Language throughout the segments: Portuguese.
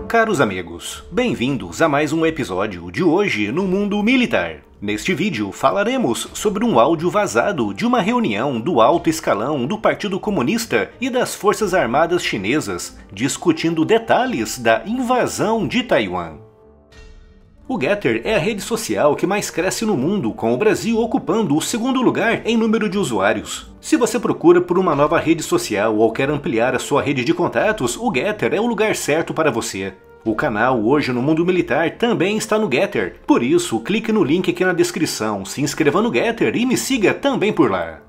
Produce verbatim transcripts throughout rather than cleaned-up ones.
Caros amigos, bem-vindos a mais um episódio de Hoje no Mundo Militar. Neste vídeo falaremos sobre um áudio vazado de uma reunião do alto escalão do Partido Comunista e das Forças Armadas Chinesas, discutindo detalhes da invasão de Taiwan. O Getter é a rede social que mais cresce no mundo, com o Brasil ocupando o segundo lugar em número de usuários. Se você procura por uma nova rede social ou quer ampliar a sua rede de contatos, o Getter é o lugar certo para você. O canal Hoje no Mundo Militar também está no Getter, por isso clique no link aqui na descrição, se inscreva no Getter e me siga também por lá.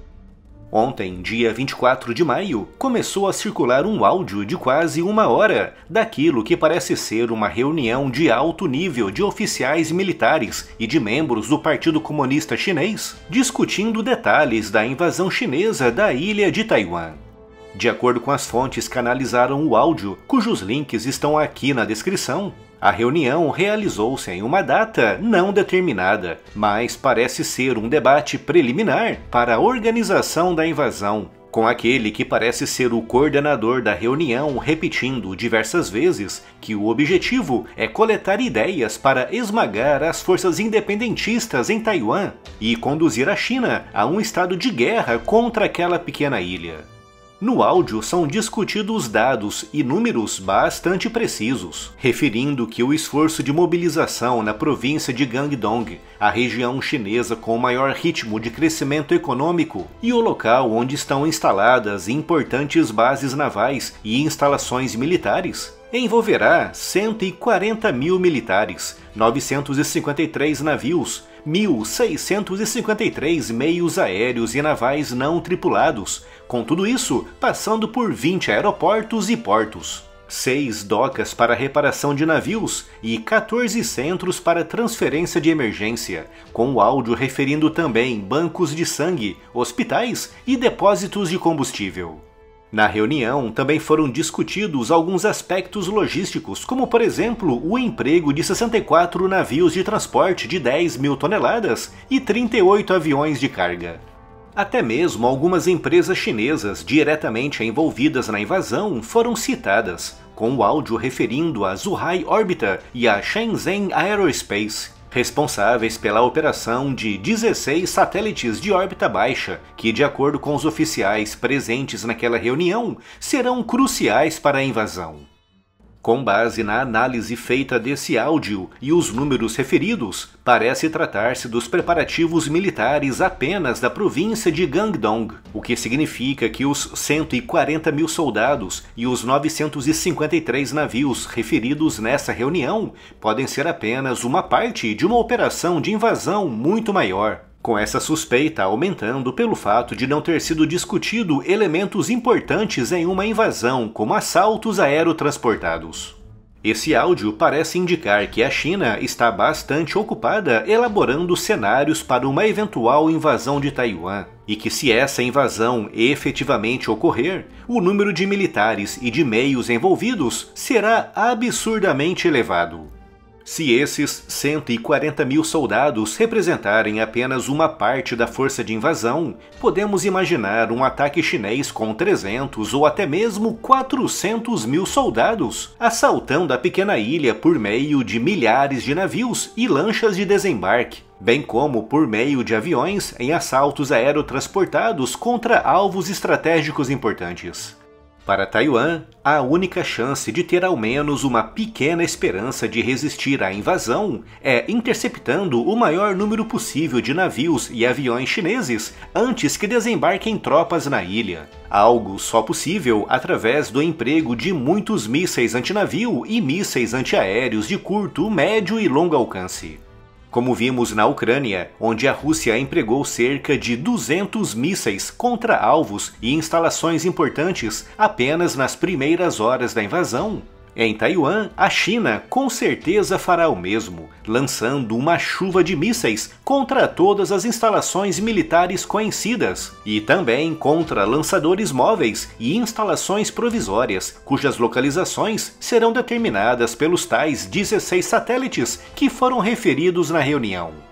Ontem, dia vinte e quatro de maio, começou a circular um áudio de quase uma hora daquilo que parece ser uma reunião de alto nível de oficiais militares e de membros do Partido Comunista Chinês, discutindo detalhes da invasão chinesa da ilha de Taiwan. De acordo com as fontes que analisaram o áudio, cujos links estão aqui na descrição, a reunião realizou-se em uma data não determinada, mas parece ser um debate preliminar para a organização da invasão, com aquele que parece ser o coordenador da reunião repetindo diversas vezes que o objetivo é coletar ideias para esmagar as forças independentistas em Taiwan e conduzir a China a um estado de guerra contra aquela pequena ilha. No áudio são discutidos dados e números bastante precisos, referindo que o esforço de mobilização na província de Guangdong, a região chinesa com o maior ritmo de crescimento econômico e o local onde estão instaladas importantes bases navais e instalações militares, envolverá cento e quarenta mil militares, novecentos e cinquenta e três navios, mil seiscentos e cinquenta e três meios aéreos e navais não tripulados, com tudo isso passando por vinte aeroportos e portos, seis docas para reparação de navios e quatorze centros para transferência de emergência, com o áudio referindo também bancos de sangue, hospitais e depósitos de combustível. Na reunião também foram discutidos alguns aspectos logísticos, como por exemplo o emprego de sessenta e quatro navios de transporte de dez mil toneladas e trinta e oito aviões de carga. Até mesmo algumas empresas chinesas diretamente envolvidas na invasão foram citadas, com o áudio referindo a Zhuhai Orbiter e a Shenzhen Aerospace, responsáveis pela operação de dezesseis satélites de órbita baixa, que, de acordo com os oficiais presentes naquela reunião, serão cruciais para a invasão. Com base na análise feita desse áudio e os números referidos, parece tratar-se dos preparativos militares apenas da província de Guangdong, o que significa que os cento e quarenta mil soldados e os novecentos e cinquenta e três navios referidos nessa reunião podem ser apenas uma parte de uma operação de invasão muito maior, com essa suspeita aumentando pelo fato de não ter sido discutido elementos importantes em uma invasão, como assaltos aerotransportados. Esse áudio parece indicar que a China está bastante ocupada elaborando cenários para uma eventual invasão de Taiwan, e que se essa invasão efetivamente ocorrer, o número de militares e de meios envolvidos será absurdamente elevado. Se esses cento e quarenta mil soldados representarem apenas uma parte da força de invasão, podemos imaginar um ataque chinês com trezentos ou até mesmo quatrocentos mil soldados, assaltando a pequena ilha por meio de milhares de navios e lanchas de desembarque, bem como por meio de aviões em assaltos aerotransportados contra alvos estratégicos importantes. Para Taiwan, a única chance de ter ao menos uma pequena esperança de resistir à invasão é interceptando o maior número possível de navios e aviões chineses antes que desembarquem tropas na ilha, algo só possível através do emprego de muitos mísseis antinavio e mísseis antiaéreos de curto, médio e longo alcance. Como vimos na Ucrânia, onde a Rússia empregou cerca de duzentos mísseis contra alvos e instalações importantes apenas nas primeiras horas da invasão, em Taiwan, a China com certeza fará o mesmo, lançando uma chuva de mísseis contra todas as instalações militares conhecidas, e também contra lançadores móveis e instalações provisórias, cujas localizações serão determinadas pelos tais dezesseis satélites que foram referidos na reunião.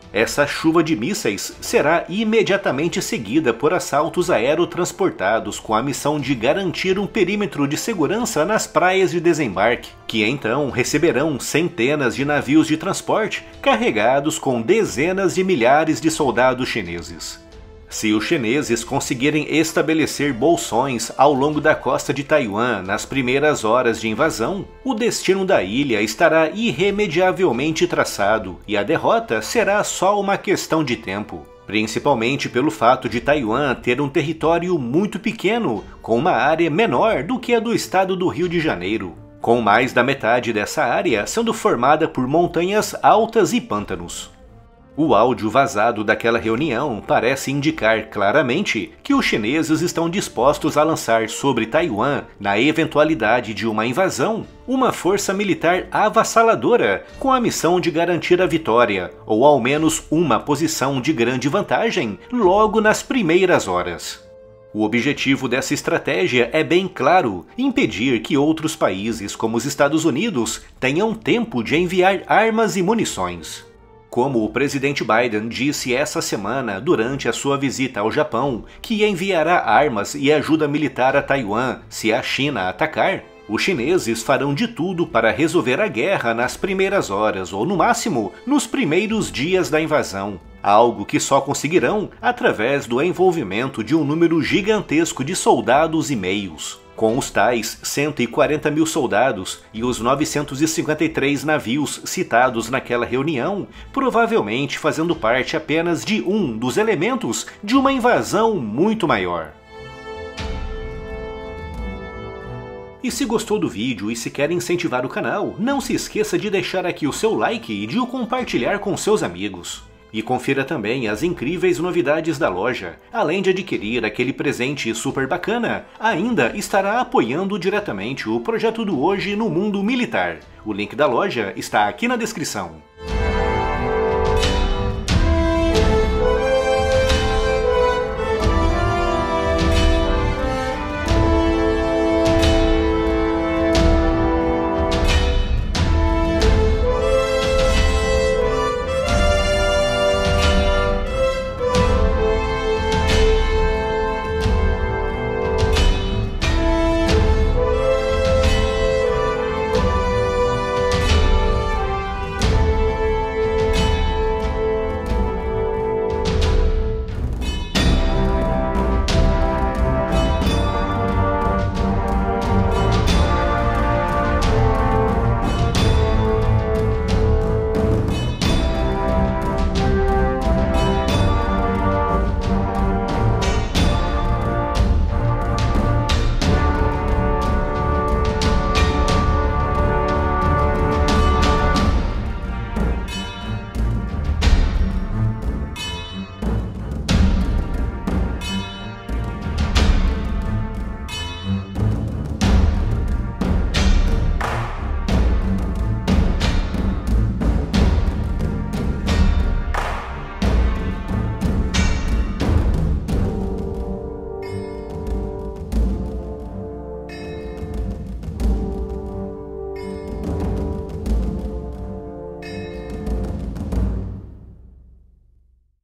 Essa chuva de mísseis será imediatamente seguida por assaltos aerotransportados com a missão de garantir um perímetro de segurança nas praias de desembarque, que então receberão centenas de navios de transporte carregados com dezenas de milhares de soldados chineses. Se os chineses conseguirem estabelecer bolsões ao longo da costa de Taiwan nas primeiras horas de invasão, o destino da ilha estará irremediavelmente traçado e a derrota será só uma questão de tempo. Principalmente pelo fato de Taiwan ter um território muito pequeno, com uma área menor do que a do estado do Rio de Janeiro, com mais da metade dessa área sendo formada por montanhas altas e pântanos. O áudio vazado daquela reunião parece indicar claramente que os chineses estão dispostos a lançar sobre Taiwan, na eventualidade de uma invasão, uma força militar avassaladora com a missão de garantir a vitória, ou ao menos uma posição de grande vantagem, logo nas primeiras horas. O objetivo dessa estratégia é bem claro: impedir que outros países, como os Estados Unidos, tenham tempo de enviar armas e munições. Como o presidente Biden disse essa semana durante a sua visita ao Japão, que enviará armas e ajuda militar a Taiwan se a China atacar, os chineses farão de tudo para resolver a guerra nas primeiras horas ou, no máximo, nos primeiros dias da invasão. Algo que só conseguirão através do envolvimento de um número gigantesco de soldados e meios. Com os tais cento e quarenta mil soldados e os novecentos e cinquenta e três navios citados naquela reunião, provavelmente fazendo parte apenas de um dos elementos de uma invasão muito maior. E se gostou do vídeo e se quer incentivar o canal, não se esqueça de deixar aqui o seu like e de o compartilhar com seus amigos. E confira também as incríveis novidades da loja. Além de adquirir aquele presente super bacana, ainda estará apoiando diretamente o projeto do Hoje no Mundo Militar. O link da loja está aqui na descrição.